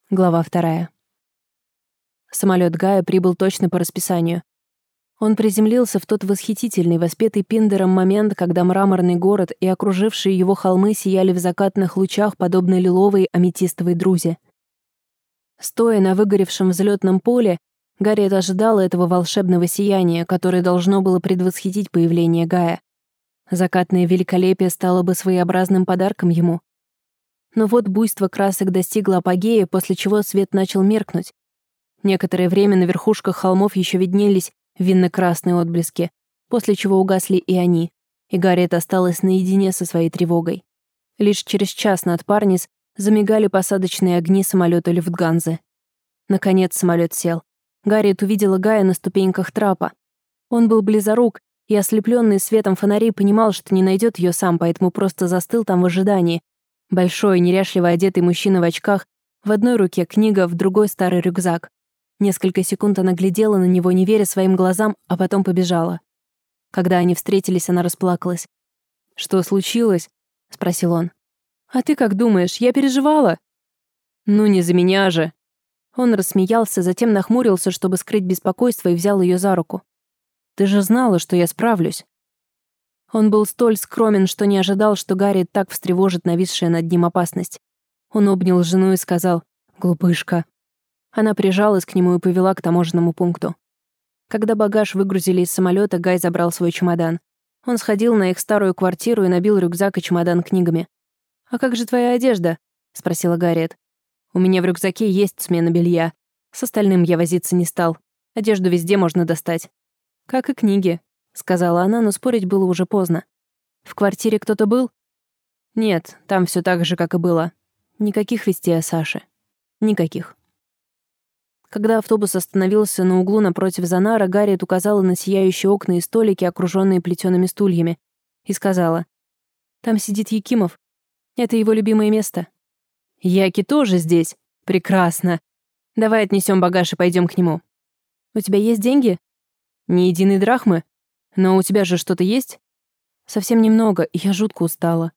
Глава 2. Самолет Гая прибыл точно по расписанию. Он приземлился в тот восхитительный, воспетый Пиндером момент, когда мраморный город и окружившие его холмы сияли в закатных лучах, подобно лиловой аметистовой друзе. Стоя на выгоревшем взлетном поле, Гарриет ожидала этого волшебного сияния, которое должно было предвосхитить появление Гая. Закатное великолепие стало бы своеобразным подарком ему. Но вот буйство красок достигло апогея, после чего свет начал меркнуть. Некоторое время на верхушках холмов еще виднелись винно-красные отблески, после чего угасли и они, и Гарриет осталась наедине со своей тревогой. Лишь через час над Парнис замигали посадочные огни самолета Люфтганзы. Наконец самолет сел. Гарриет увидела Гая на ступеньках трапа. Он был близорук, и, ослепленный светом фонарей, понимал, что не найдет ее сам, поэтому просто застыл там в ожидании. Большой, неряшливо одетый мужчина в очках, в одной руке книга, в другой старый рюкзак. Несколько секунд она глядела на него, не веря своим глазам, а потом побежала. Когда они встретились, она расплакалась. «Что случилось?» — спросил он. «А ты как думаешь, я переживала?» «Ну не за меня же!» Он рассмеялся, затем нахмурился, чтобы скрыть беспокойство, и взял ее за руку. «Ты же знала, что я справлюсь». Он был столь скромен, что не ожидал, что Гарриет так встревожит нависшая над ним опасность. Он обнял жену и сказал: «Глупышка». Она прижалась к нему и повела к таможенному пункту. Когда багаж выгрузили из самолета, Гай забрал свой чемодан. Он сходил на их старую квартиру и набил рюкзак и чемодан книгами. «А как же твоя одежда?» — спросила Гарриет. «У меня в рюкзаке есть смена белья. С остальным я возиться не стал. Одежду везде можно достать. Как и книги», — сказала она, но спорить было уже поздно. «В квартире кто-то был?» «Нет, там все так же, как и было. Никаких вестей о Саше. Никаких». Когда автобус остановился на углу напротив Занара, Гарриет указала на сияющие окна и столики, окруженные плетеными стульями, и сказала: «Там сидит Якимов. Это его любимое место». «Яки тоже здесь? Прекрасно. Давай отнесем багаж и пойдем к нему». «У тебя есть деньги?» «Ни единой драхмы. Но у тебя же что-то есть?» «Совсем немного, и я жутко устала».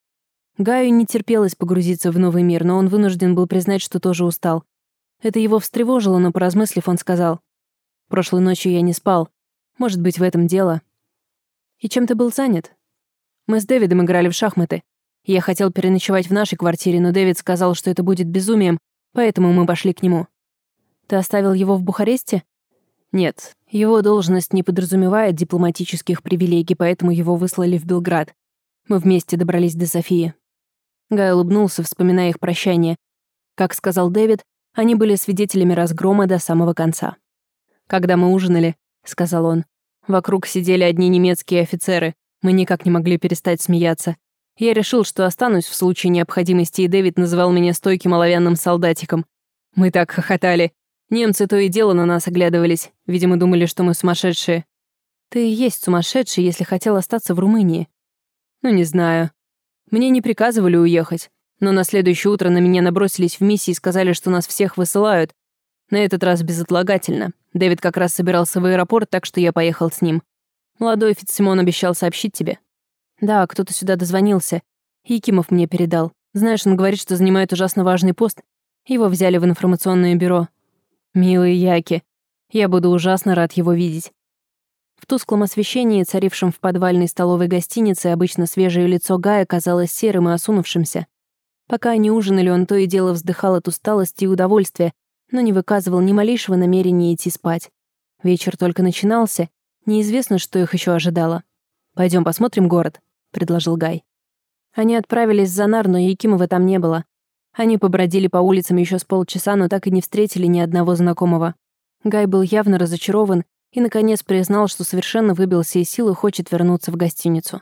Гаю не терпелось погрузиться в новый мир, но он вынужден был признать, что тоже устал. Это его встревожило, но, поразмыслив, он сказал: «Прошлой ночью я не спал. Может быть, в этом дело». «И чем ты был занят?» «Мы с Дэвидом играли в шахматы. Я хотел переночевать в нашей квартире, но Дэвид сказал, что это будет безумием, поэтому мы пошли к нему». «Ты оставил его в Бухаресте?» «Нет, его должность не подразумевает дипломатических привилегий, поэтому его выслали в Белград. Мы вместе добрались до Софии». Гай улыбнулся, вспоминая их прощание. Как сказал Дэвид, они были свидетелями разгрома до самого конца. «Когда мы ужинали», — сказал он, — «вокруг сидели одни немецкие офицеры. Мы никак не могли перестать смеяться. Я решил, что останусь в случае необходимости, и Дэвид называл меня стойким оловянным солдатиком. Мы так хохотали. Немцы то и дело на нас оглядывались. Видимо, думали, что мы сумасшедшие». «Ты и есть сумасшедший, если хотел остаться в Румынии». «Ну, не знаю. Мне не приказывали уехать. Но на следующее утро на меня набросились в миссии и сказали, что нас всех высылают. На этот раз безотлагательно. Дэвид как раз собирался в аэропорт, так что я поехал с ним. Молодой Фитцсимон обещал сообщить тебе». «Да, кто-то сюда дозвонился. Якимов мне передал. Знаешь, он говорит, что занимает ужасно важный пост. Его взяли в информационное бюро». «Милый Яки, я буду ужасно рад его видеть». В тусклом освещении, царившем в подвальной столовой гостинице, обычно свежее лицо Гая казалось серым и осунувшимся. Пока они ужинали, он то и дело вздыхал от усталости и удовольствия, но не выказывал ни малейшего намерения идти спать. Вечер только начинался, неизвестно, что их еще ожидало. «Пойдем посмотрим город», — предложил Гай. Они отправились в Занар, но Якимова там не было. Они побродили по улицам еще с полчаса, но так и не встретили ни одного знакомого. Гай был явно разочарован и, наконец, признал, что совершенно выбился из сил и хочет вернуться в гостиницу.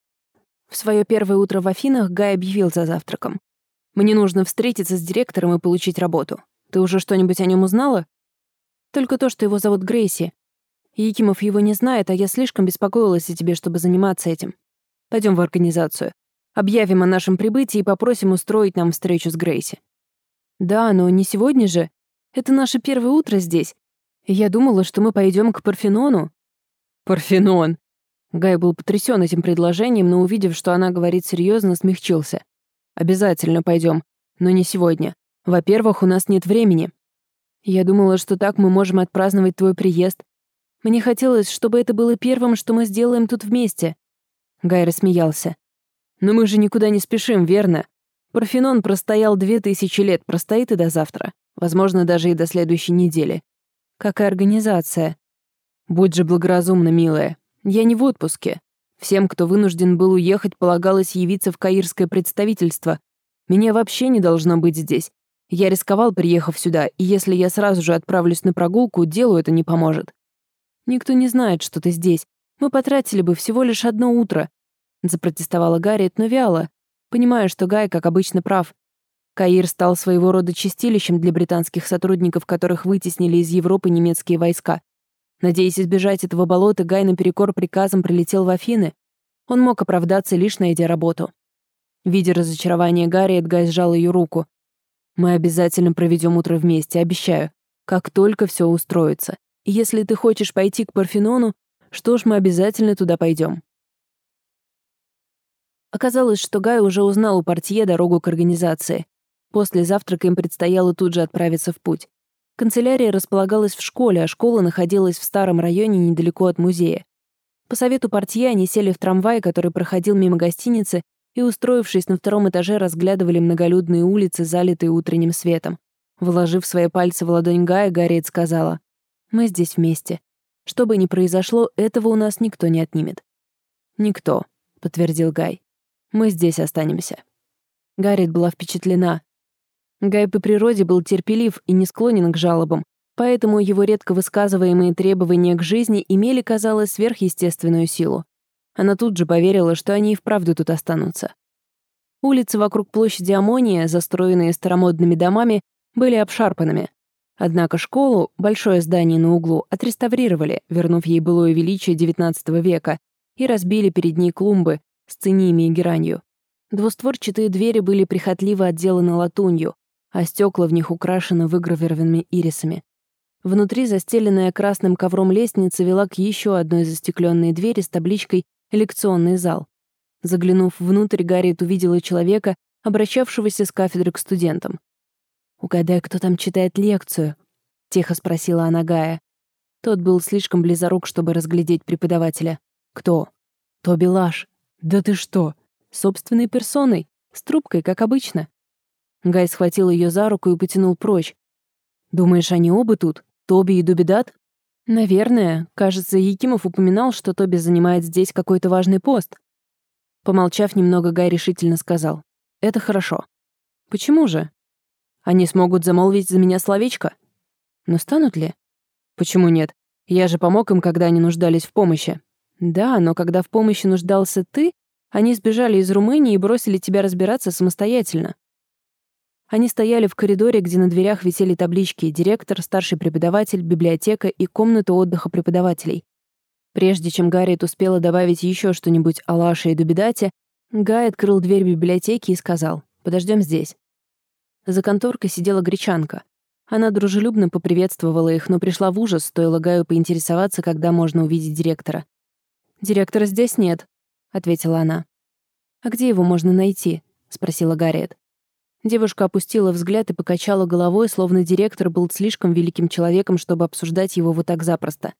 В свое первое утро в Афинах Гай объявил за завтраком: «Мне нужно встретиться с директором и получить работу. Ты уже что-нибудь о нем узнала?» «Только то, что его зовут Грейси. Якимов его не знает, а я слишком беспокоилась о тебе, чтобы заниматься этим. Пойдем в организацию. Объявим о нашем прибытии и попросим устроить нам встречу с Грейси». «Да, но не сегодня же. Это наше первое утро здесь. Я думала, что мы пойдем к Парфенону». «Парфенон!» Гай был потрясен этим предложением, но, увидев, что она говорит серьезно, смягчился. «Обязательно пойдем, но не сегодня. Во-первых, у нас нет времени. Я думала, что так мы можем отпраздновать твой приезд. Мне хотелось, чтобы это было первым, что мы сделаем тут вместе». Гай рассмеялся. «Но мы же никуда не спешим, верно? Парфенон простоял 2000 лет, простоит и до завтра. Возможно, даже и до следующей недели. Как и организация. Будь же благоразумна, милая. Я не в отпуске. Всем, кто вынужден был уехать, полагалось явиться в каирское представительство. Меня вообще не должно быть здесь. Я рисковал, приехав сюда, и если я сразу же отправлюсь на прогулку, делу это не поможет. Никто не знает, что ты здесь. Мы потратили бы всего лишь одно утро», — запротестовала Гарриет, но вяло, понимая, что Гай, как обычно, прав. Каир стал своего рода чистилищем для британских сотрудников, которых вытеснили из Европы немецкие войска. Надеясь избежать этого болота, Гай наперекор приказам прилетел в Афины. Он мог оправдаться, лишь найдя работу. Видя разочарование Гарриет, Гай сжал ее руку. «Мы обязательно проведем утро вместе, обещаю. Как только все устроится. И если ты хочешь пойти к Парфенону, что ж, мы обязательно туда пойдем». Оказалось, что Гай уже узнал у портье дорогу к организации. После завтрака им предстояло тут же отправиться в путь. Канцелярия располагалась в школе, а школа находилась в старом районе недалеко от музея. По совету портье они сели в трамвай, который проходил мимо гостиницы, и, устроившись на втором этаже, разглядывали многолюдные улицы, залитые утренним светом. Вложив свои пальцы в ладонь Гая, Гарриет сказала: «Мы здесь вместе. Что бы ни произошло, этого у нас никто не отнимет». «Никто», — подтвердил Гай. «Мы здесь останемся». Гарриет была впечатлена. Гай по природе был терпелив и не склонен к жалобам, поэтому его редко высказываемые требования к жизни имели, казалось, сверхъестественную силу. Она тут же поверила, что они и вправду тут останутся. Улицы вокруг площади Амония, застроенные старомодными домами, были обшарпанными. Однако школу, большое здание на углу, отреставрировали, вернув ей былое величие XIX века, и разбили перед ней клумбы с циниями и геранью. Двустворчатые двери были прихотливо отделаны латунью, а стекла в них украшены выгравированными ирисами. Внутри застеленная красным ковром лестница вела к еще одной застекленной двери с табличкой «Лекционный зал». Заглянув внутрь, Гарриет увидела человека, обращавшегося с кафедры к студентам. «Угадай, кто там читает лекцию?» — тихо спросила она Гая. Тот был слишком близорук, чтобы разглядеть преподавателя. «Кто?» «Тоби Лаш». «Да ты что?» «Собственной персоной, с трубкой, как обычно». Гай схватил ее за руку и потянул прочь. «Думаешь, они оба тут? Тоби и Дубедат?» «Наверное. Кажется, Якимов упоминал, что Тоби занимает здесь какой-то важный пост». Помолчав немного, Гай решительно сказал: «Это хорошо». «Почему же?» «Они смогут замолвить за меня словечко». «Но станут ли?» «Почему нет? Я же помог им, когда они нуждались в помощи». «Да, но когда в помощи нуждался ты, они сбежали из Румынии и бросили тебя разбираться самостоятельно». Они стояли в коридоре, где на дверях висели таблички «Директор», «Старший преподаватель», «Библиотека» и «Комната отдыха преподавателей». Прежде чем Гарриет успела добавить еще что-нибудь о Лаше и Дубедате, Гай открыл дверь библиотеки и сказал: «Подождем здесь». За конторкой сидела гречанка. Она дружелюбно поприветствовала их, но пришла в ужас, стоило Гаю поинтересоваться, когда можно увидеть директора. «Директора здесь нет», — ответила она. «А где его можно найти?» — спросила Гарриет. Девушка опустила взгляд и покачала головой, словно директор был слишком великим человеком, чтобы обсуждать его вот так запросто.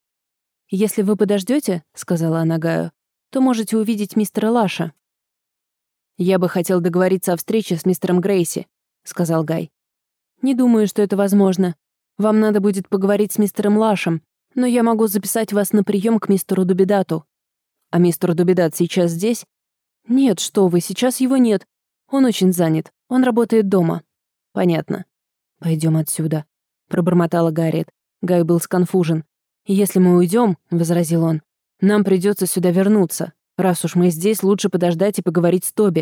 «Если вы подождете, сказала она Гаю, — «то можете увидеть мистера Лаша». «Я бы хотел договориться о встрече с мистером Грейси», — сказал Гай. «Не думаю, что это возможно. Вам надо будет поговорить с мистером Лашем, но я могу записать вас на прием к мистеру Дубедату». «А мистер Дубедат сейчас здесь?» «Нет, что вы, сейчас его нет. Он очень занят. Он работает дома». «Понятно». «Пойдем отсюда», — пробормотала Гарриет. Гай был сконфужен. «Если мы уйдем, возразил он, — нам придется сюда вернуться. Раз уж мы здесь, лучше подождать и поговорить с Тоби».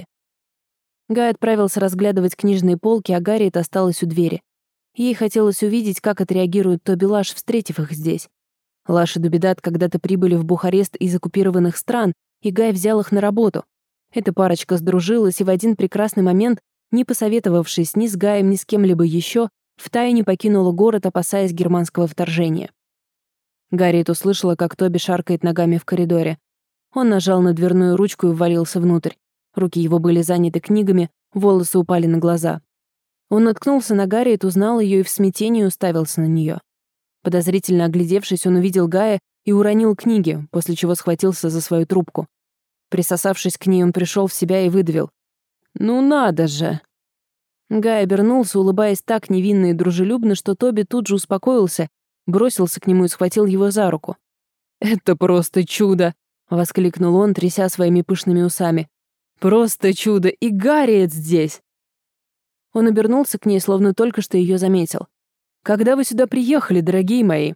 Гай отправился разглядывать книжные полки, а Гарриет осталась у двери. Ей хотелось увидеть, как отреагирует Тоби Лаш, встретив их здесь. Лаш и Дубедат когда-то прибыли в Бухарест из оккупированных стран, и Гай взял их на работу. Эта парочка сдружилась и в один прекрасный момент, не посоветовавшись ни с Гаем, ни с кем-либо еще, втайне покинула город, опасаясь германского вторжения. Гарриет услышала, как Тоби шаркает ногами в коридоре. Он нажал на дверную ручку и ввалился внутрь. Руки его были заняты книгами, волосы упали на глаза. Он наткнулся на Гарриет, узнал ее и в смятении уставился на нее. Подозрительно оглядевшись, он увидел Гая и уронил книги, после чего схватился за свою трубку. Присосавшись к ней, он пришел в себя и выдавил: «Ну надо же!» Гай обернулся, улыбаясь так невинно и дружелюбно, что Тоби тут же успокоился, бросился к нему и схватил его за руку. «Это просто чудо!» — воскликнул он, тряся своими пышными усами. «Просто чудо! И Гарриет здесь!» Он обернулся к ней, словно только что ее заметил. «Когда вы сюда приехали, дорогие мои?»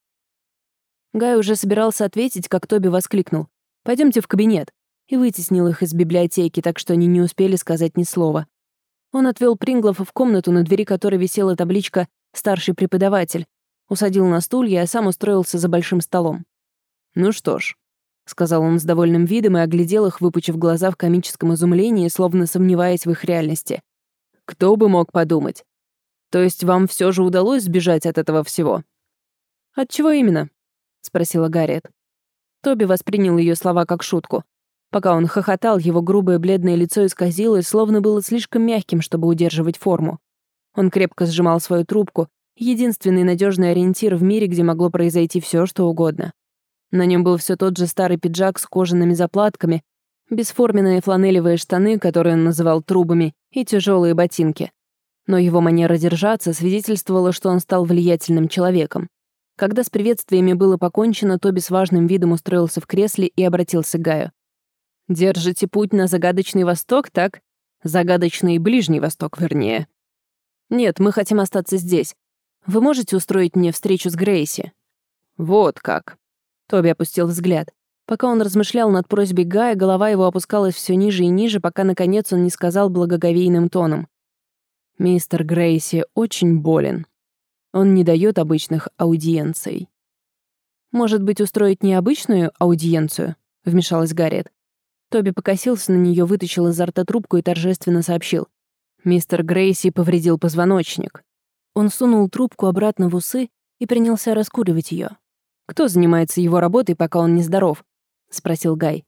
Гай уже собирался ответить, как Тоби воскликнул: «Пойдемте в кабинет», и вытеснил их из библиотеки, так что они не успели сказать ни слова. Он отвел Принглов в комнату, на двери которой висела табличка «Старший преподаватель», усадил на стулья, а сам устроился за большим столом. «Ну что ж», — сказал он с довольным видом и оглядел их, выпучив глаза в комическом изумлении, словно сомневаясь в их реальности. «Кто бы мог подумать? То есть вам все же удалось сбежать от этого всего?» «От чего именно?» — спросила Гарриет. Тоби воспринял ее слова как шутку. Пока он хохотал, его грубое бледное лицо исказилось, словно было слишком мягким, чтобы удерживать форму. Он крепко сжимал свою трубку, единственный надежный ориентир в мире, где могло произойти все, что угодно. На нем был все тот же старый пиджак с кожаными заплатками, бесформенные фланелевые штаны, которые он называл трубами, и тяжелые ботинки. Но его манера держаться свидетельствовала, что он стал влиятельным человеком. Когда с приветствиями было покончено, Тоби с важным видом устроился в кресле и обратился к Гаю. «Держите путь на загадочный Восток, так? Загадочный Ближний Восток, вернее. Нет, мы хотим остаться здесь. Вы можете устроить мне встречу с Грейси?» «Вот как». Тоби опустил взгляд. Пока он размышлял над просьбой Гая, голова его опускалась все ниже и ниже, пока, наконец, он не сказал благоговейным тоном: «Мистер Грейси очень болен. Он не дает обычных аудиенций». «Может быть, устроить необычную аудиенцию?» — вмешалась Гарриет. Тоби покосился на нее, вытащил изо рта трубку и торжественно сообщил: «Мистер Грейси повредил позвоночник». Он сунул трубку обратно в усы и принялся раскуривать ее. «Кто занимается его работой, пока он нездоров?» — спросил Гай.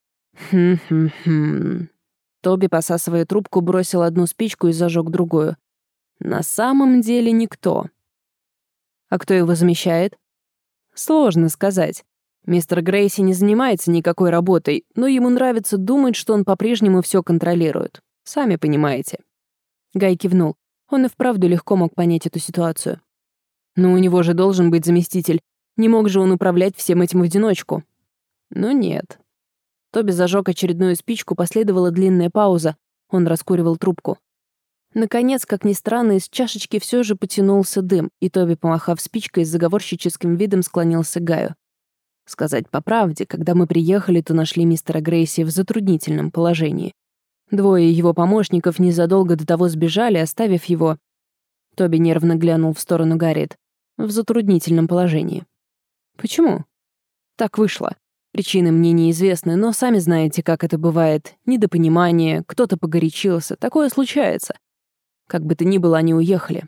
«Хм-хм-хм». Тоби, посасывая трубку, бросил одну спичку и зажег другую. «На самом деле никто». «А кто его замещает?» «Сложно сказать. Мистер Грейси не занимается никакой работой, но ему нравится думать, что он по-прежнему все контролирует. Сами понимаете». Гай кивнул. Он и вправду легко мог понять эту ситуацию. «Но у него же должен быть заместитель. Не мог же он управлять всем этим в одиночку?» «Ну нет». Тоби зажег очередную спичку, последовала длинная пауза. Он раскуривал трубку. Наконец, как ни странно, из чашечки все же потянулся дым, и Тоби, помахав спичкой, с заговорщическим видом склонился к Гаю. «Сказать по правде, когда мы приехали, то нашли мистера Грейси в затруднительном положении. Двое его помощников незадолго до того сбежали, оставив его...» Тоби нервно глянул в сторону Гарриет. «В затруднительном положении». «Почему?» «Так вышло. Причины мне неизвестны, но сами знаете, как это бывает. Недопонимание, кто-то погорячился. Такое случается. Как бы то ни было, они уехали.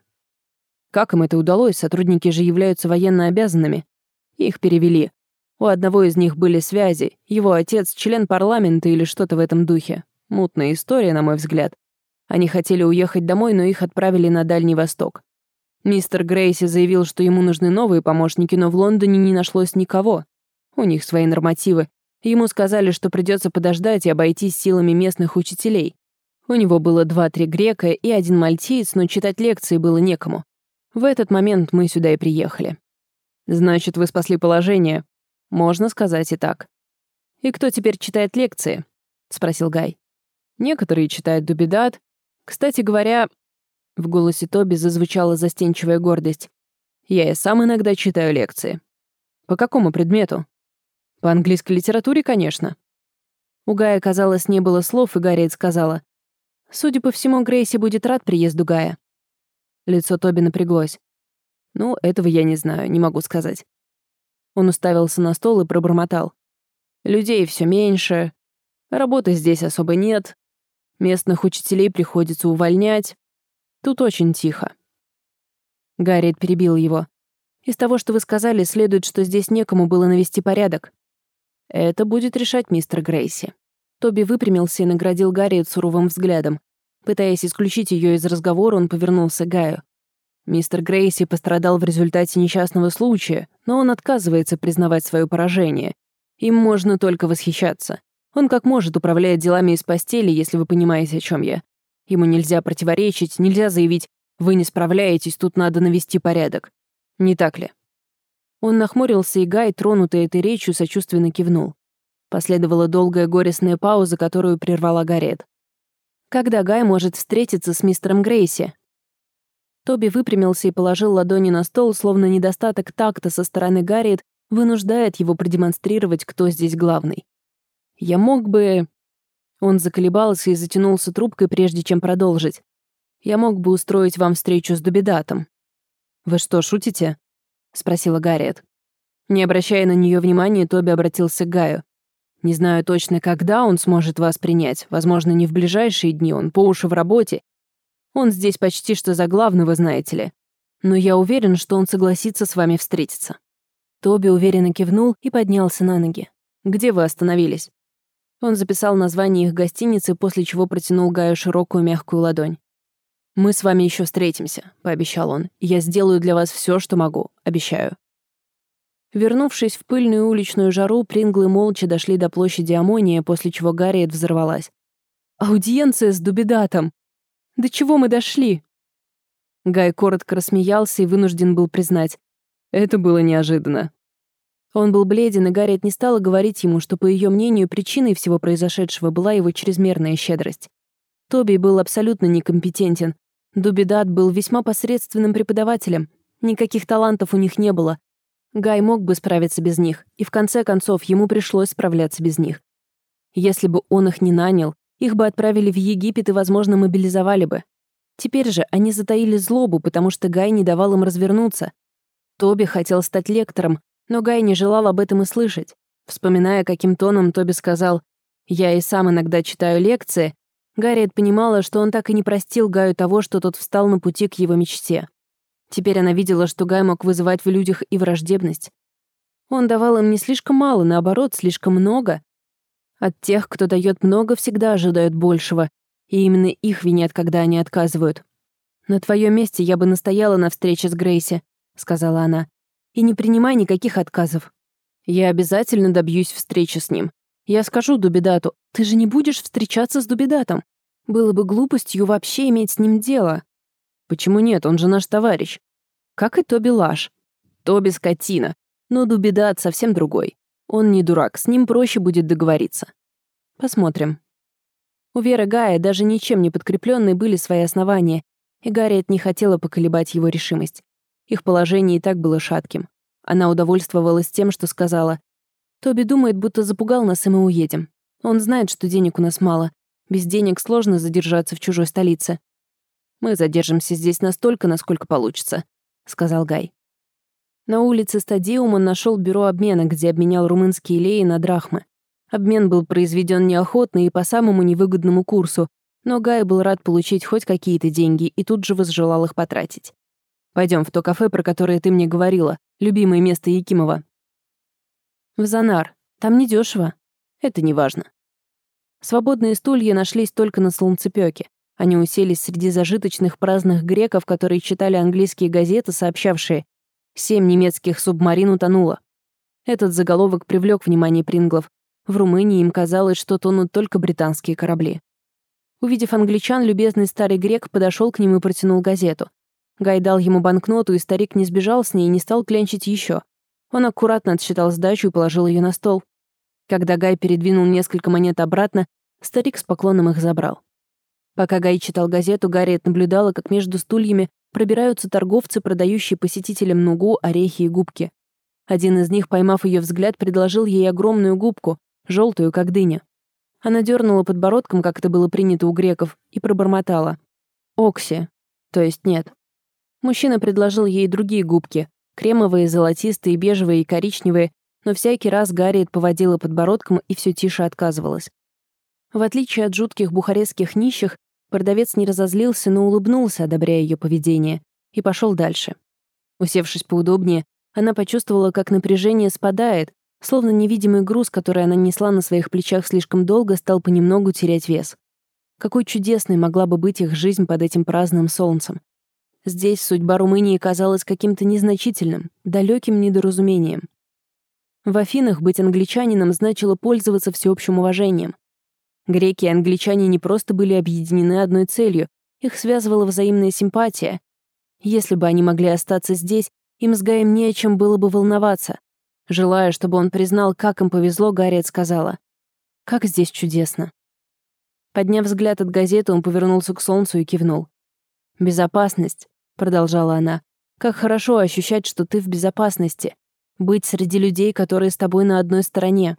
Как им это удалось? Сотрудники же являются военно обязанными. Их перевели. У одного из них были связи. Его отец — член парламента или что-то в этом духе. Мутная история, на мой взгляд. Они хотели уехать домой, но их отправили на Дальний Восток. Мистер Грейси заявил, что ему нужны новые помощники, но в Лондоне не нашлось никого. У них свои нормативы. Ему сказали, что придется подождать и обойтись силами местных учителей. У него было 2-3 грека и 1 мальтиец, но читать лекции было некому. В этот момент мы сюда и приехали. «Значит, вы спасли положение?» «Можно сказать и так». «И кто теперь читает лекции?» — спросил Гай. «Некоторые читают Дубедат. Кстати говоря...» В голосе Тоби зазвучала застенчивая гордость. «Я и сам иногда читаю лекции». «По какому предмету?» «По английской литературе, конечно». У Гая, казалось, не было слов, и Гарриет сказала: «Судя по всему, Грейси будет рад приезду Гая». Лицо Тоби напряглось. «Ну, этого я не знаю, не могу сказать». Он уставился на стол и пробормотал: «Людей все меньше, работы здесь особо нет, местных учителей приходится увольнять. Тут очень тихо». Гарриет перебил его. «Из того, что вы сказали, следует, что здесь некому было навести порядок». «Это будет решать мистер Грейси». Тоби выпрямился и наградил Гарриет суровым взглядом. Пытаясь исключить ее из разговора, он повернулся к Гаю. «Мистер Грейси пострадал в результате несчастного случая, но он отказывается признавать свое поражение. Им можно только восхищаться. Он как может управляет делами из постели, если вы понимаете, о чем я. Ему нельзя противоречить, нельзя заявить «вы не справляетесь, тут надо навести порядок». Не так ли?» Он нахмурился, и Гай, тронутый этой речью, сочувственно кивнул. Последовала долгая горестная пауза, которую прервала Гарриет. «Когда Гай может встретиться с мистером Грейси?» Тоби выпрямился и положил ладони на стол, словно недостаток такта со стороны Гарриет вынуждает его продемонстрировать, кто здесь главный. «Я мог бы...» Он заколебался и затянулся трубкой, прежде чем продолжить. «Я мог бы устроить вам встречу с Дубидатом». «Вы что, шутите?» — спросила Гарриет. Не обращая на нее внимания, Тоби обратился к Гаю. «Не знаю точно, когда он сможет вас принять. Возможно, не в ближайшие дни, он по уши в работе. Он здесь почти что за главного, знаете ли. Но я уверен, что он согласится с вами встретиться». Тоби уверенно кивнул и поднялся на ноги. «Где вы остановились?» Он записал название их гостиницы, после чего протянул Гаю широкую мягкую ладонь. «Мы с вами еще встретимся», — пообещал он. «Я сделаю для вас все, что могу. Обещаю». Вернувшись в пыльную уличную жару, Принглы молча дошли до площади Амония, после чего Гарриет взорвалась. «Аудиенция с Дубидатом! До чего мы дошли?» Гай коротко рассмеялся и вынужден был признать. Это было неожиданно. Он был бледен, и Гарриет не стала говорить ему, что, по ее мнению, причиной всего произошедшего была его чрезмерная щедрость. Тоби был абсолютно некомпетентен. Дубидат был весьма посредственным преподавателем. Никаких талантов у них не было. Гай мог бы справиться без них, и в конце концов ему пришлось справляться без них. Если бы он их не нанял, их бы отправили в Египет и, возможно, мобилизовали бы. Теперь же они затаили злобу, потому что Гай не давал им развернуться. Тоби хотел стать лектором, но Гай не желал об этом и слышать. Вспоминая, каким тоном Тоби сказал «Я и сам иногда читаю лекции», Гарриет понимала, что он так и не простил Гаю того, что тот встал на пути к его мечте. Теперь она видела, что Гай мог вызывать в людях и враждебность. Он давал им не слишком мало, наоборот, слишком много. От тех, кто дает много, всегда ожидают большего, и именно их винят, когда они отказывают. «На твоем месте я бы настояла на встрече с Грейси», — сказала она. «И не принимай никаких отказов. Я обязательно добьюсь встречи с ним. Я скажу Дубидату, ты же не будешь встречаться с Дубидатом. Было бы глупостью вообще иметь с ним дело». «Почему нет? Он же наш товарищ». «Как и Тоби Лаш. Тоби скотина. Но Дубидат совсем другой. Он не дурак, с ним проще будет договориться. Посмотрим». У Веры Гая, даже ничем не подкрепленной, были свои основания, и Гарриет не хотела поколебать его решимость. Их положение и так было шатким. Она удовольствовалась тем, что сказала: «Тоби думает, будто запугал нас, и мы уедем. Он знает, что денег у нас мало. Без денег сложно задержаться в чужой столице». «Мы задержимся здесь настолько, насколько получится», — сказал Гай. На улице Стадиум он нашел бюро обмена, где обменял румынские леи на драхмы. Обмен был произведен неохотно и по самому невыгодному курсу, но Гай был рад получить хоть какие-то деньги и тут же возжелал их потратить. «Пойдем в то кафе, про которое ты мне говорила, любимое место Якимова». «В Занар. Там недешево. Это не важно». Свободные стулья нашлись только на солнцепёке. Они уселись среди зажиточных праздных греков, которые читали английские газеты, сообщавшие: 7 немецких субмарин утонуло. Этот заголовок привлек внимание Принглов. В Румынии им казалось, что тонут только британские корабли. Увидев англичан, любезный старый грек подошел к ним и протянул газету. Гай дал ему банкноту, и старик не сбежал с ней и не стал клянчить еще. Он аккуратно отсчитал сдачу и положил ее на стол. Когда Гай передвинул несколько монет обратно, старик с поклоном их забрал. Пока Гай читал газету, Гарриет наблюдала, как между стульями пробираются торговцы, продающие посетителям нугу, орехи и губки. Один из них, поймав ее взгляд, предложил ей огромную губку, желтую, как дыня. Она дернула подбородком, как это было принято у греков, и пробормотала: «Окси». То есть нет. Мужчина предложил ей другие губки, кремовые, золотистые, бежевые и коричневые, но всякий раз Гарриет поводила подбородком и все тише отказывалась. В отличие от жутких бухарестских нищих, продавец не разозлился, но улыбнулся, одобряя ее поведение, и пошел дальше. Усевшись поудобнее, она почувствовала, как напряжение спадает, словно невидимый груз, который она несла на своих плечах слишком долго, стал понемногу терять вес. Какой чудесной могла бы быть их жизнь под этим праздным солнцем. Здесь судьба Румынии казалась каким-то незначительным, далеким недоразумением. В Афинах быть англичанином значило пользоваться всеобщим уважением. Греки и англичане не просто были объединены одной целью, их связывала взаимная симпатия. Если бы они могли остаться здесь, им с Гаем не о чем было бы волноваться. Желая, чтобы он признал, как им повезло, Гарриет сказала: «Как здесь чудесно». Подняв взгляд от газеты, он повернулся к солнцу и кивнул. «Безопасность», — продолжала она. «Как хорошо ощущать, что ты в безопасности. Быть среди людей, которые с тобой на одной стороне».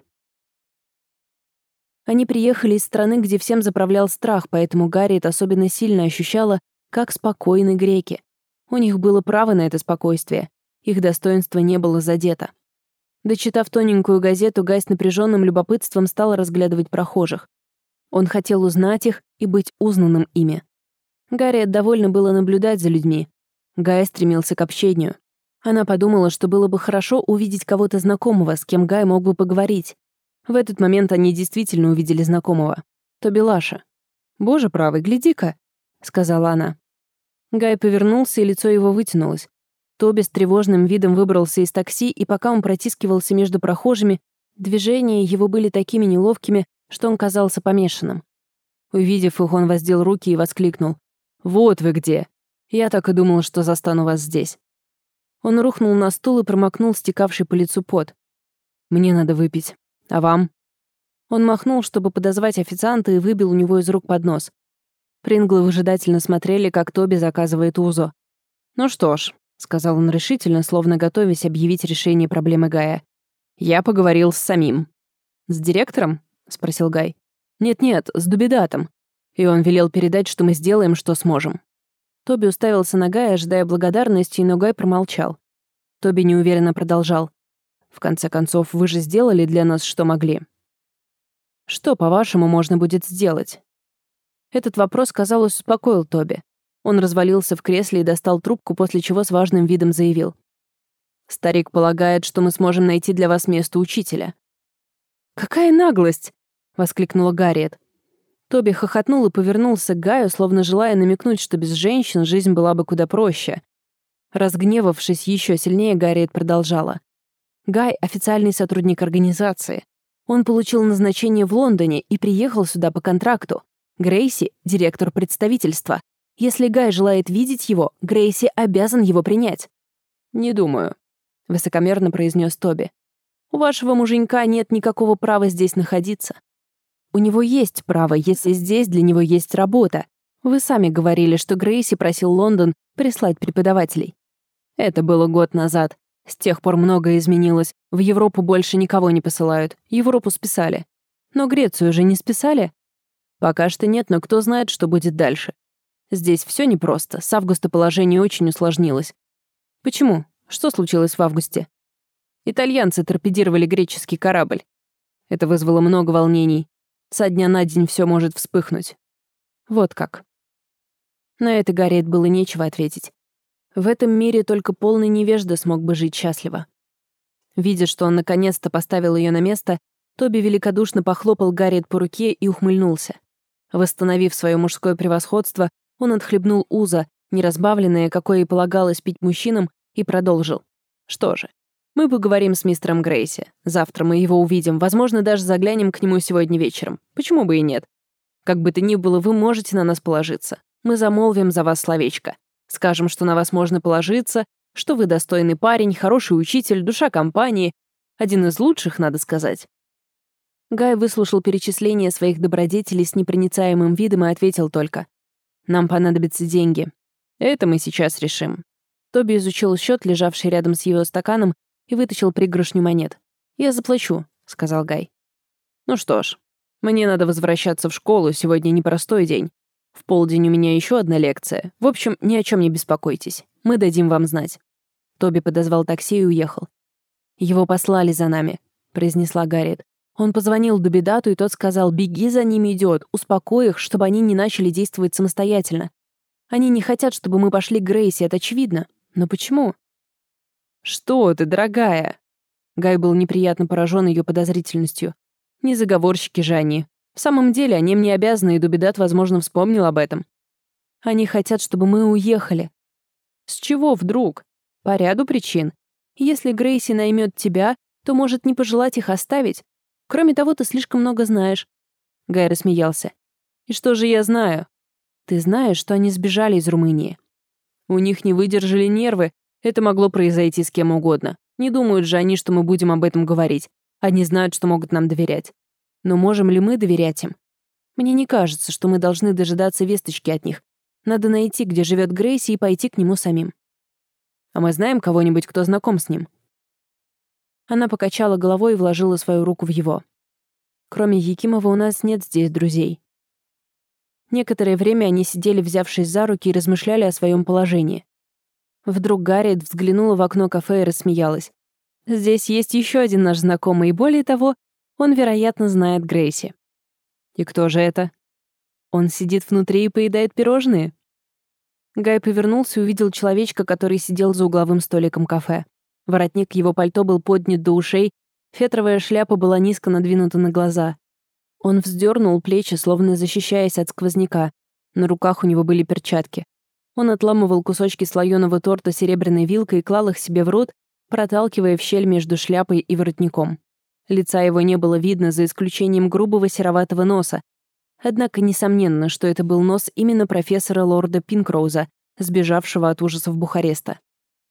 Они приехали из страны, где всем заправлял страх, поэтому Гарриет особенно сильно ощущала, как спокойны греки. У них было право на это спокойствие. Их достоинство не было задето. Дочитав тоненькую газету, Гай с напряженным любопытством стал разглядывать прохожих. Он хотел узнать их и быть узнанным ими. Гарриет довольно было наблюдать за людьми. Гай стремился к общению. Она подумала, что было бы хорошо увидеть кого-то знакомого, с кем Гай мог бы поговорить. В этот момент они действительно увидели знакомого. Тоби Лаша. «Боже правый, гляди-ка», — сказала она. Гай повернулся, и лицо его вытянулось. Тоби с тревожным видом выбрался из такси, и пока он протискивался между прохожими, движения его были такими неловкими, что он казался помешанным. Увидев их, он воздел руки и воскликнул: «Вот вы где! Я так и думал, что застану вас здесь». Он рухнул на стул и промокнул стекавший по лицу пот. «Мне надо выпить. А вам?» Он махнул, чтобы подозвать официанта, и выбил у него из рук поднос. Принглы выжидательно смотрели, как Тоби заказывает узо. «Ну что ж», — сказал он решительно, словно готовясь объявить решение проблемы Гая. «Я поговорил с самим». «С директором?» — спросил Гай. «Нет-нет, с Дубидатом. И он велел передать, что мы сделаем, что сможем». Тоби уставился на Гая, ожидая благодарности, но Гай промолчал. Тоби неуверенно продолжал. «В конце концов, вы же сделали для нас, что могли». «Что, по-вашему, можно будет сделать?» Этот вопрос, казалось, успокоил Тоби. Он развалился в кресле и достал трубку, после чего с важным видом заявил: «Старик полагает, что мы сможем найти для вас место учителя». «Какая наглость!» — воскликнула Гарриет. Тоби хохотнул и повернулся к Гаю, словно желая намекнуть, что без женщин жизнь была бы куда проще. Разгневавшись еще сильнее, Гарриет продолжала. «Гай — официальный сотрудник организации. Он получил назначение в Лондоне и приехал сюда по контракту. Грейси — директор представительства. Если Гай желает видеть его, Грейси обязан его принять». «Не думаю», — высокомерно произнес Тоби. «У вашего муженька нет никакого права здесь находиться. У него есть право, если здесь для него есть работа. Вы сами говорили, что Грейси просил Лондон прислать преподавателей. Это было год назад. С тех пор многое изменилось. В Европу больше никого не посылают. Европу списали. Но Грецию же не списали? Пока что нет, но кто знает, что будет дальше. Здесь все непросто. С августа положение очень усложнилось. Почему? Что случилось в августе? Итальянцы торпедировали греческий корабль. Это вызвало много волнений. Со дня на день все может вспыхнуть. Вот как. На это Гарриет было нечего ответить. В этом мире только полный невежда смог бы жить счастливо. Видя, что он наконец-то поставил ее на место, Тоби великодушно похлопал Гарриет по руке и ухмыльнулся. Восстановив свое мужское превосходство, он отхлебнул узо, неразбавленное, какое и полагалось пить мужчинам, и продолжил. «Что же, мы поговорим с мистером Грейси. Завтра мы его увидим, возможно, даже заглянем к нему сегодня вечером. Почему бы и нет? Как бы то ни было, вы можете на нас положиться. Мы замолвим за вас словечко. Скажем, что на вас можно положиться, что вы достойный парень, хороший учитель, душа компании. Один из лучших, надо сказать». Гай выслушал перечисление своих добродетелей с непроницаемым видом и ответил только: «Нам понадобятся деньги. Это мы сейчас решим». Тоби изучил счет, лежавший рядом с его стаканом, и вытащил пригоршню монет. «Я заплачу», — сказал Гай. «Ну что ж, мне надо возвращаться в школу, сегодня непростой день. В полдень у меня еще одна лекция. В общем, ни о чем не беспокойтесь. Мы дадим вам знать». Тоби подозвал такси и уехал. «Его послали за нами», — произнесла Гарриет. «Он позвонил Дубидату, и тот сказал: беги за ними, идиот, успокой их, чтобы они не начали действовать самостоятельно. Они не хотят, чтобы мы пошли к Грейси, это очевидно. Но почему?» «Что ты, дорогая?» Гай был неприятно поражен ее подозрительностью. «Не заговорщики же они. В самом деле, они мне обязаны, и Дубедат, возможно, вспомнил об этом. Они хотят, чтобы мы уехали. С чего вдруг? По ряду причин. Если Грейси наймет тебя, то может не пожелать их оставить. Кроме того, ты слишком много знаешь. Гай рассмеялся. И что же я знаю? Ты знаешь, что они сбежали из Румынии. У них не выдержали нервы. Это могло произойти с кем угодно. Не думают же они, что мы будем об этом говорить. Они знают, что могут нам доверять. Но можем ли мы доверять им? Мне не кажется, что мы должны дожидаться весточки от них. Надо найти, где живет Грейси, и пойти к нему самим. А мы знаем кого-нибудь, кто знаком с ним?» Она покачала головой и вложила свою руку в его. «Кроме Якимова у нас нет здесь друзей». Некоторое время они сидели, взявшись за руки, и размышляли о своем положении. Вдруг Гарриет взглянула в окно кафе и рассмеялась. «Здесь есть еще один наш знакомый, и более того, он, вероятно, знает Грейси». «И кто же это?» «Он сидит внутри и поедает пирожные». Гай повернулся и увидел человечка, который сидел за угловым столиком кафе. Воротник его пальто был поднят до ушей, фетровая шляпа была низко надвинута на глаза. Он вздернул плечи, словно защищаясь от сквозняка. На руках у него были перчатки. Он отламывал кусочки слоеного торта серебряной вилкой и клал их себе в рот, проталкивая в щель между шляпой и воротником. Лица его не было видно, за исключением грубого сероватого носа. Однако несомненно, что это был нос именно профессора лорда Пинкроуза, сбежавшего от ужасов Бухареста.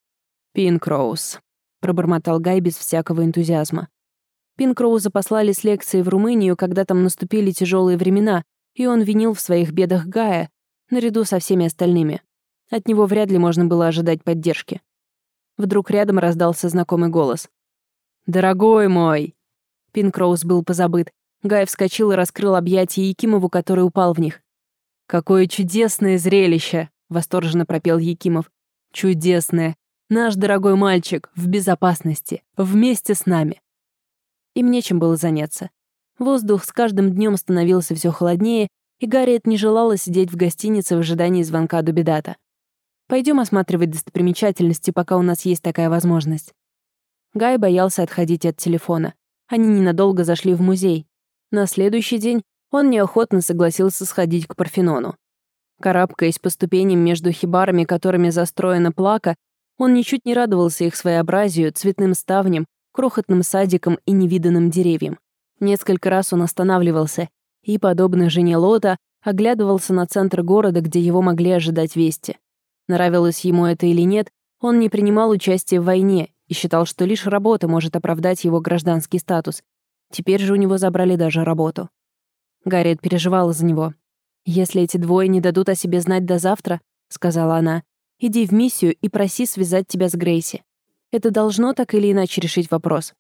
«Пинкроуз», — пробормотал Гай без всякого энтузиазма. Пинкроуза послали с лекцией в Румынию, когда там наступили тяжелые времена, и он винил в своих бедах Гая, наряду со всеми остальными. От него вряд ли можно было ожидать поддержки. Вдруг рядом раздался знакомый голос. «Дорогой мой!» Пинкроуз был позабыт. Гай вскочил и раскрыл объятия Якимову, который упал в них. «Какое чудесное зрелище!» — восторженно пропел Якимов. «Чудесное! Наш дорогой мальчик в безопасности, вместе с нами!» Им нечем было заняться. Воздух с каждым днем становился все холоднее, и Гарриет не желала сидеть в гостинице в ожидании звонка Дубедата. «Пойдем осматривать достопримечательности, пока у нас есть такая возможность». Гай боялся отходить от телефона. Они ненадолго зашли в музей. На следующий день он неохотно согласился сходить к Парфенону. Карабкаясь по ступеням между хибарами, которыми застроена плака, он ничуть не радовался их своеобразию, цветным ставням, крохотным садикам и невиданным деревьям. Несколько раз он останавливался и, подобно жене Лота, оглядывался на центр города, где его могли ожидать вести. Нравилось ему это или нет, он не принимал участия в войне и считал, что лишь работа может оправдать его гражданский статус. Теперь же у него забрали даже работу. Гарриет переживала за него. «Если эти двое не дадут о себе знать до завтра, — сказала она, — иди в миссию и проси связать тебя с Грейси. Это должно так или иначе решить вопрос.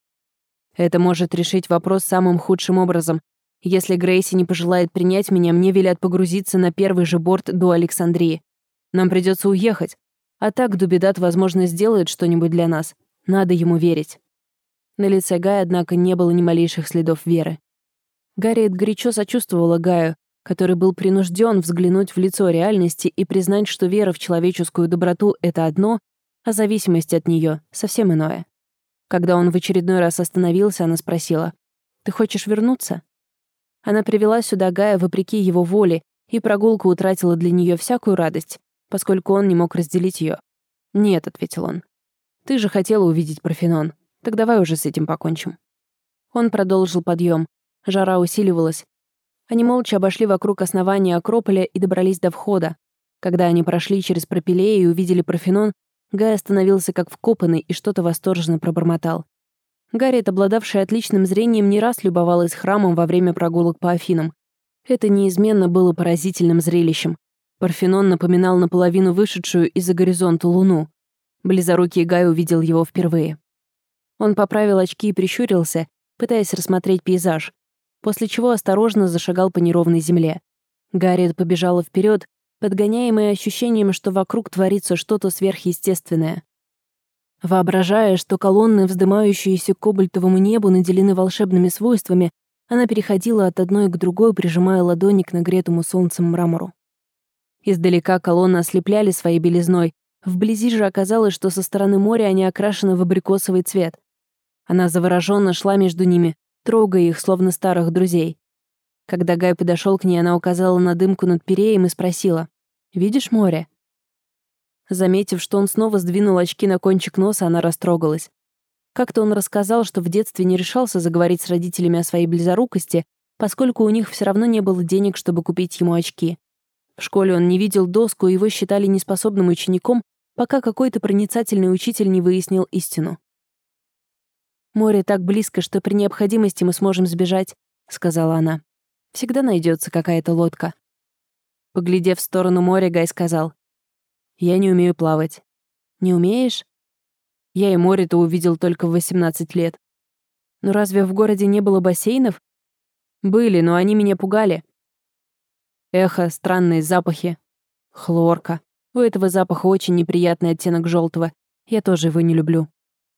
Это может решить вопрос самым худшим образом. Если Грейси не пожелает принять меня, мне велят погрузиться на первый же борт до Александрии. Нам придется уехать. А так Дубедат, возможно, сделает что-нибудь для нас. Надо ему верить». На лице Гая, однако, не было ни малейших следов веры. Гарриет горячо сочувствовала Гаю, который был принужден взглянуть в лицо реальности и признать, что вера в человеческую доброту — это одно, а зависимость от нее совсем иное. Когда он в очередной раз остановился, она спросила: «Ты хочешь вернуться?» Она привела сюда Гая вопреки его воле, и прогулка утратила для нее всякую радость, поскольку он не мог разделить ее. «Нет», — ответил он. «Ты же хотела увидеть Парфенон. Так давай уже с этим покончим». Он продолжил подъем. Жара усиливалась. Они молча обошли вокруг основания Акрополя и добрались до входа. Когда они прошли через пропилеи и увидели Парфенон, Гай остановился как вкопанный и что-то восторженно пробормотал. Гарриет, обладавшая отличным зрением, не раз любовалась храмом во время прогулок по Афинам. Это неизменно было поразительным зрелищем. Парфенон напоминал наполовину вышедшую из-за горизонта луну. Близорукий Гай увидел его впервые. Он поправил очки и прищурился, пытаясь рассмотреть пейзаж, после чего осторожно зашагал по неровной земле. Гарриет побежала вперед, подгоняемая ощущением, что вокруг творится что-то сверхъестественное. Воображая, что колонны, вздымающиеся к кобальтовому небу, наделены волшебными свойствами, она переходила от одной к другой, прижимая ладони к нагретому солнцем мрамору. Издалека колонны ослепляли своей белизной, вблизи же оказалось, что со стороны моря они окрашены в абрикосовый цвет. Она завороженно шла между ними, трогая их, словно старых друзей. Когда Гай подошел к ней, она указала на дымку над Пиреем и спросила: «Видишь море?» Заметив, что он снова сдвинул очки на кончик носа, она растрогалась. Как-то он рассказал, что в детстве не решался заговорить с родителями о своей близорукости, поскольку у них все равно не было денег, чтобы купить ему очки. В школе он не видел доску, и его считали неспособным учеником, пока какой-то проницательный учитель не выяснил истину. «Море так близко, что при необходимости мы сможем сбежать», — сказала она. «Всегда найдется какая-то лодка». Поглядев в сторону моря, Гай сказал: «Я не умею плавать». «Не умеешь?» «Я и море-то увидел только в 18 лет». «Но разве в городе не было бассейнов?» «Были, но они меня пугали». Эхо, странные запахи. Хлорка. У этого запаха очень неприятный оттенок желтого. Я тоже его не люблю.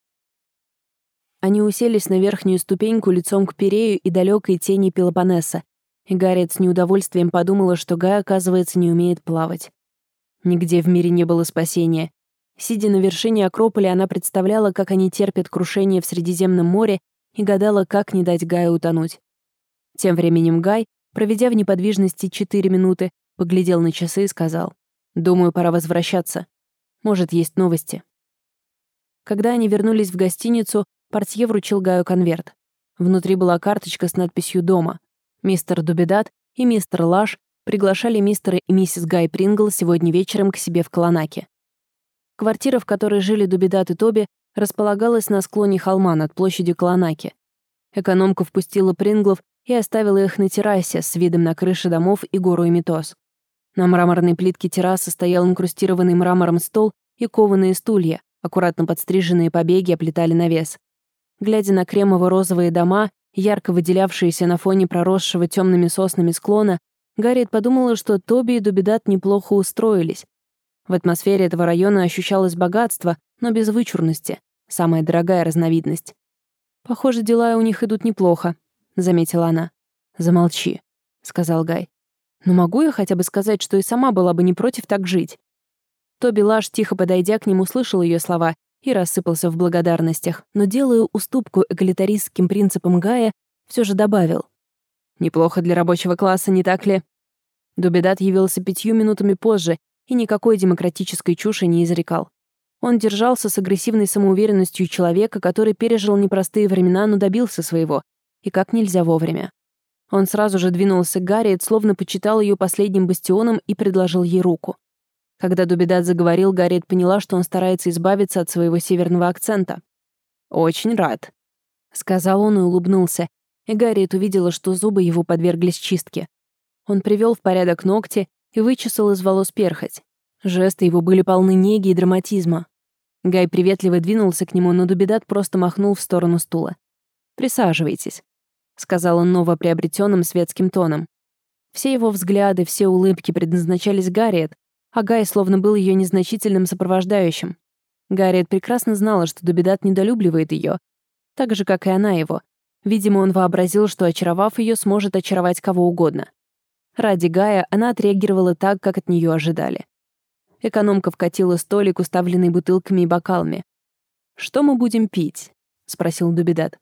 Они уселись на верхнюю ступеньку лицом к Пирею и далекой тени Пелопоннеса, и Гарриет с неудовольствием подумала, что Гай, оказывается, не умеет плавать. Нигде в мире не было спасения. Сидя на вершине Акрополя, она представляла, как они терпят крушение в Средиземном море, и гадала, как не дать Гаю утонуть. Тем временем Гай, проведя в неподвижности 4 минуты, поглядел на часы и сказал: «Думаю, пора возвращаться. Может, есть новости». Когда они вернулись в гостиницу, портье вручил Гаю конверт. Внутри была карточка с надписью «Дома». Мистер Дубедат и мистер Лаш приглашали мистера и миссис Гай Прингл сегодня вечером к себе в Колонаке. Квартира, в которой жили Дубедат и Тоби, располагалась на склоне холма над площадью Колонаки. Экономка впустила Принглов и оставила их на террасе с видом на крыши домов и гору Эмитос. На мраморной плитке террасы стоял инкрустированный мрамором стол и кованые стулья, аккуратно подстриженные побеги оплетали навес. Глядя на кремово-розовые дома, ярко выделявшиеся на фоне проросшего темными соснами склона, Гарриет подумала, что Тоби и Дубедат неплохо устроились. В атмосфере этого района ощущалось богатство, но без вычурности, самая дорогая разновидность. «Похоже, дела у них идут неплохо», — заметила она. «Замолчи», — сказал Гай. «Но могу я хотя бы сказать, что и сама была бы не против так жить?» Тоби Лаш, тихо подойдя к нему, услышал ее слова и рассыпался в благодарностях, но, делая уступку эгалитаристским принципам Гая, все же добавил: «Неплохо для рабочего класса, не так ли?» Дубедат явился 5 минутами позже и никакой демократической чуши не изрекал. Он держался с агрессивной самоуверенностью человека, который пережил непростые времена, но добился своего, и как нельзя вовремя. Он сразу же двинулся к Гарриет, словно почитал ее последним бастионом, и предложил ей руку. Когда Дубедат заговорил, Гарриет поняла, что он старается избавиться от своего северного акцента. «Очень рад», — сказал он и улыбнулся, и Гарриет увидела, что зубы его подверглись чистке. Он привел в порядок ногти и вычесал из волос перхоть. Жесты его были полны неги и драматизма. Гай приветливо двинулся к нему, но Дубедат просто махнул в сторону стула. «Присаживайтесь», — сказал он новоприобретенным светским тоном. Все его взгляды, все улыбки предназначались Гарриет, а Гай словно был ее незначительным сопровождающим. Гарриет прекрасно знала, что Дубедат недолюбливает ее, так же, как и она его. Видимо, он вообразил, что, очаровав ее, сможет очаровать кого угодно. Ради Гая она отреагировала так, как от нее ожидали. Экономка вкатила столик, уставленный бутылками и бокалами. «Что мы будем пить?» — спросил Дубедат.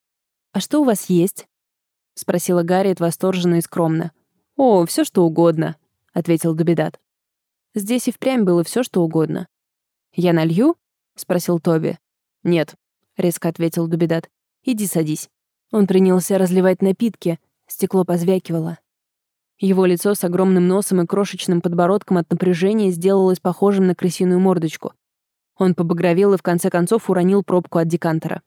«А что у вас есть?» — спросила Гарриет восторженно и скромно. «О, все что угодно», — ответил Дубедат. Здесь и впрямь было все что угодно. «Я налью?» — спросил Тоби. «Нет», — резко ответил Дубедат. «Иди садись». Он принялся разливать напитки, стекло позвякивало. Его лицо с огромным носом и крошечным подбородком от напряжения сделалось похожим на крысиную мордочку. Он побагровел и в конце концов уронил пробку от декантера.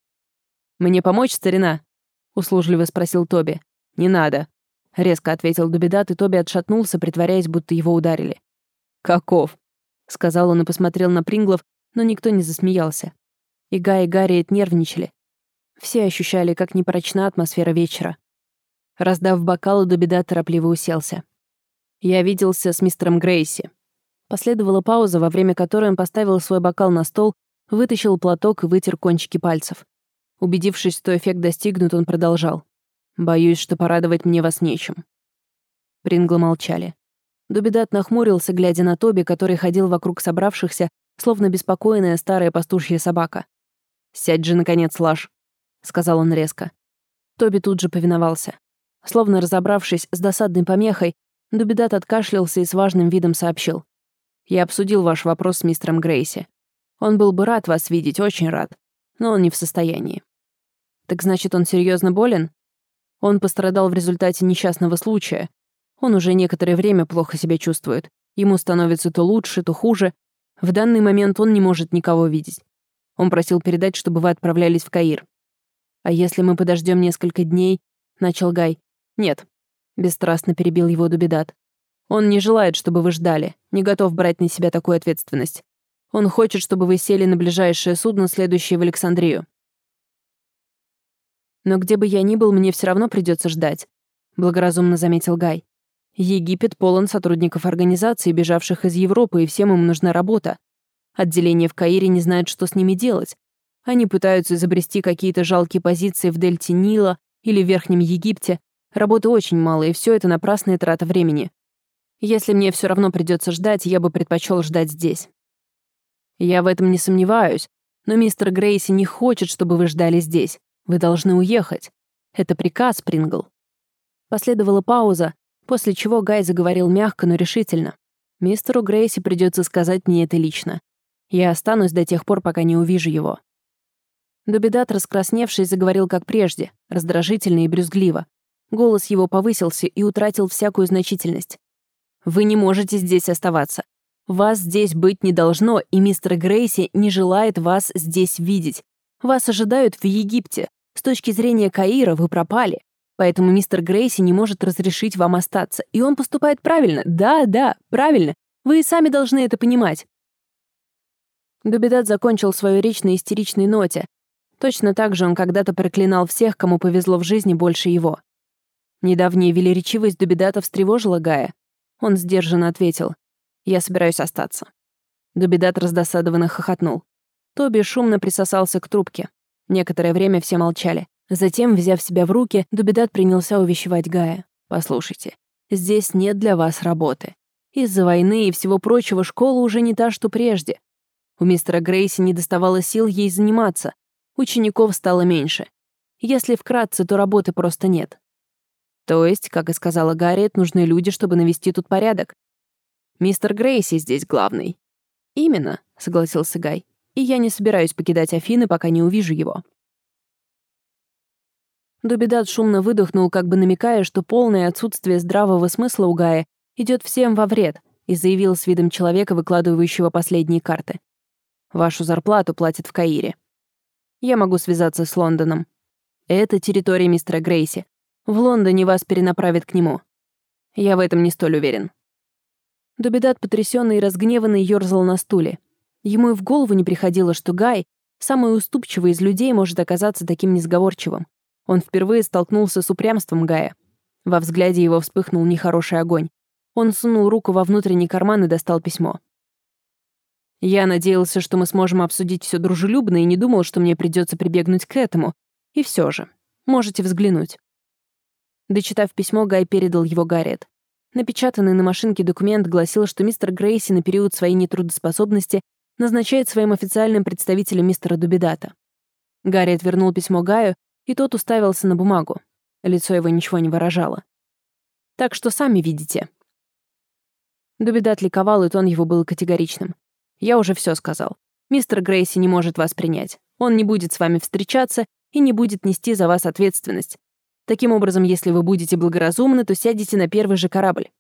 «Мне помочь, старина?» — услужливо спросил Тоби. «Не надо», — резко ответил Дубедат, и Тоби отшатнулся, притворяясь, будто его ударили. «Каков?» — сказал он и посмотрел на Принглов, но никто не засмеялся. И Гай, и Гарриет нервничали. Все ощущали, как непрочна атмосфера вечера. Раздав бокалы, Дубедат торопливо уселся. «Я виделся с мистером Грейси». Последовала пауза, во время которой он поставил свой бокал на стол, вытащил платок и вытер кончики пальцев. Убедившись, что эффект достигнут, он продолжал. «Боюсь, что порадовать мне вас нечем». Принглы молчали. Дубедат нахмурился, глядя на Тоби, который ходил вокруг собравшихся, словно беспокойная старая пастушья собака. «Сядь же, наконец, Лаш», — сказал он резко. Тоби тут же повиновался. Словно разобравшись с досадной помехой, Дубедат откашлялся и с важным видом сообщил. «Я обсудил ваш вопрос с мистером Грейси. Он был бы рад вас видеть, очень рад, но он не в состоянии». «Так значит, он серьезно болен?» «Он пострадал в результате несчастного случая. Он уже некоторое время плохо себя чувствует. Ему становится то лучше, то хуже. В данный момент он не может никого видеть. Он просил передать, чтобы вы отправлялись в Каир». «А если мы подождем несколько дней?» — начал Гай. «Нет», — бесстрастно перебил его Дубедат. «Он не желает, чтобы вы ждали, не готов брать на себя такую ответственность. Он хочет, чтобы вы сели на ближайшее судно, следующее в Александрию». «Но где бы я ни был, мне все равно придется ждать», — благоразумно заметил Гай. «Египет полон сотрудников организации, бежавших из Европы, и всем им нужна работа. Отделение в Каире не знает, что с ними делать. Они пытаются изобрести какие-то жалкие позиции в дельте Нила или в Верхнем Египте. Работы очень мало, и все это напрасная трата времени. Если мне все равно придется ждать, я бы предпочел ждать здесь». «Я в этом не сомневаюсь, но мистер Грейси не хочет, чтобы вы ждали здесь. Вы должны уехать. Это приказ, Прингл». Последовала пауза, после чего Гай заговорил мягко, но решительно. «Мистеру Грейси придется сказать мне это лично. Я останусь до тех пор, пока не увижу его». Дубедат, раскрасневшись, заговорил как прежде, раздражительно и брюзгливо. Голос его повысился и утратил всякую значительность. «Вы не можете здесь оставаться. Вас здесь быть не должно, и мистер Грейси не желает вас здесь видеть. Вас ожидают в Египте. С точки зрения Каира вы пропали. Поэтому мистер Грейси не может разрешить вам остаться. И он поступает правильно. Да, правильно. Вы и сами должны это понимать». Дубедат закончил свою речь на истеричной ноте. Точно так же он когда-то проклинал всех, кому повезло в жизни больше его. Недавняя велеречивость Дубедата встревожила Гая. Он сдержанно ответил: «Я собираюсь остаться». Дубедат раздосадованно хохотнул. Тоби шумно присосался к трубке. Некоторое время все молчали. Затем, взяв себя в руки, Дубедат принялся увещевать Гая. «Послушайте, здесь нет для вас работы. Из-за войны и всего прочего школа уже не та, что прежде. У мистера Грейси не доставало сил ей заниматься. Учеников стало меньше. Если вкратце, то работы просто нет. То есть, как и сказала Гарриет, нужны люди, чтобы навести тут порядок. Мистер Грейси здесь главный». «Именно», — согласился Гай. «И я не собираюсь покидать Афины, пока не увижу его». Дубедат шумно выдохнул, как бы намекая, что полное отсутствие здравого смысла у Гая идет всем во вред, и заявил с видом человека, выкладывающего последние карты. «Вашу зарплату платят в Каире. Я могу связаться с Лондоном. Это территория мистера Грейси. В Лондоне вас перенаправят к нему. Я в этом не столь уверен». Дубедат, потрясённый и разгневанный, ёрзал на стуле. Ему и в голову не приходило, что Гай, самый уступчивый из людей, может оказаться таким несговорчивым. Он впервые столкнулся с упрямством Гая. Во взгляде его вспыхнул нехороший огонь. Он сунул руку во внутренний карман и достал письмо. «Я надеялся, что мы сможем обсудить все дружелюбно, и не думал, что мне придется прибегнуть к этому. И все же, можете взглянуть». Дочитав письмо, Гай передал его Гарриет. Напечатанный на машинке документ гласил, что мистер Грейси на период своей нетрудоспособности назначает своим официальным представителем мистера Дубедата. Гарриет вернул письмо Гаю, и тот уставился на бумагу. Лицо его ничего не выражало. «Так что сами видите». Дубедат ликовал, и тон его был категоричным. «Я уже все сказал. Мистер Грейси не может вас принять. Он не будет с вами встречаться и не будет нести за вас ответственность. Таким образом, если вы будете благоразумны, то сядете на первый же корабль».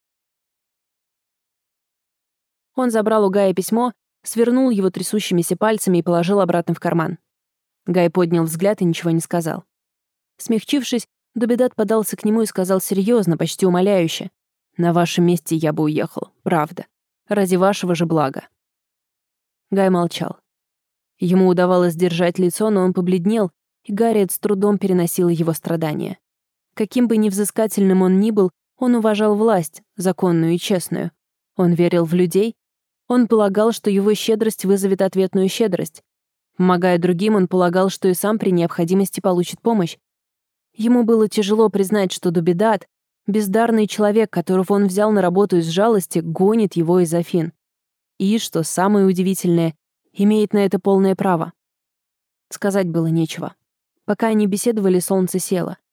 Он забрал у Гая письмо, свернул его трясущимися пальцами и положил обратно в карман. Гай поднял взгляд и ничего не сказал. Смягчившись, Дубедат подался к нему и сказал серьезно, почти умоляюще: «На вашем месте я бы уехал, правда. Ради вашего же блага». Гай молчал. Ему удавалось держать лицо, но он побледнел, и Гарриет с трудом переносила его страдания. Каким бы невзыскательным он ни был, он уважал власть, законную и честную. Он верил в людей. Он полагал, что его щедрость вызовет ответную щедрость. Помогая другим, он полагал, что и сам при необходимости получит помощь. Ему было тяжело признать, что Дубедат, бездарный человек, которого он взял на работу из жалости, гонит его из Афин. И, что самое удивительное, имеет на это полное право. Сказать было нечего. Пока они беседовали, солнце село.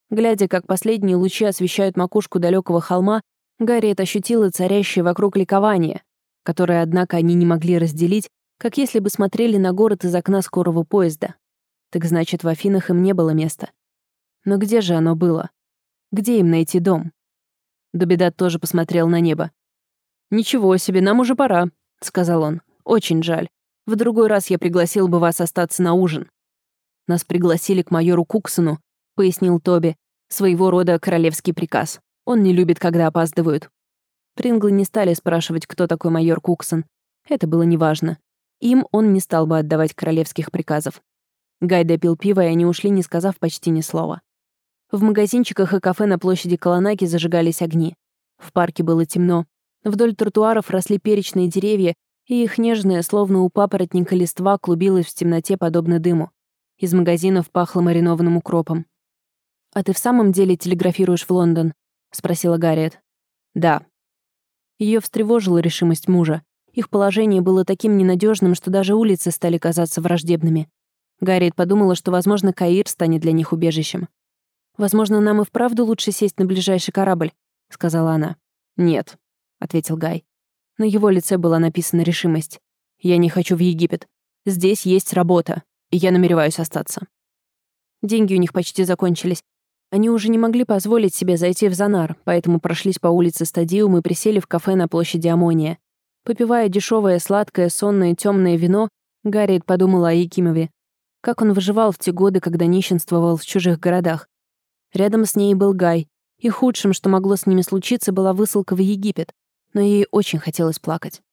Глядя, как последние лучи освещают макушку далекого холма, Гарриет ощутила царящее вокруг ликование, которое, однако, они не могли разделить, как если бы смотрели на город из окна скорого поезда. Так значит, в Афинах им не было места. Но где же оно было? Где им найти дом? Добедат тоже посмотрел на небо. «Ничего себе, нам уже пора», — сказал он. «Очень жаль. В другой раз я пригласил бы вас остаться на ужин». «Нас пригласили к майору Куксону», — пояснил Тоби. «Своего рода королевский приказ. Он не любит, когда опаздывают». Принглы не стали спрашивать, кто такой майор Куксон. Это было неважно. Им он не стал бы отдавать королевских приказов. Гай допил пиво, и они ушли, не сказав почти ни слова. В магазинчиках и кафе на площади Колонаки зажигались огни. В парке было темно. Вдоль тротуаров росли перечные деревья, и их нежная, словно у папоротника листва, клубилась в темноте, подобно дыму. Из магазинов пахло маринованным укропом. «А ты в самом деле телеграфируешь в Лондон?» — спросила Гарриет. «Да». Ее встревожила решимость мужа. Их положение было таким ненадежным, что даже улицы стали казаться враждебными. Гарриет подумала, что, возможно, Каир станет для них убежищем. «Возможно, нам и вправду лучше сесть на ближайший корабль», — сказала она. «Нет», — ответил Гай. На его лице была написана решимость. «Я не хочу в Египет. Здесь есть работа, и я намереваюсь остаться». Деньги у них почти закончились. Они уже не могли позволить себе зайти в Занар, поэтому прошлись по улице Стадиум и присели в кафе на площади Амония. Попивая дешевое, сладкое, сонное, темное вино, Гарриет подумала о Якимове. Как он выживал в те годы, когда нищенствовал в чужих городах. Рядом с ней был Гай, и худшим, что могло с ними случиться, была высылка в Египет, но ей очень хотелось плакать.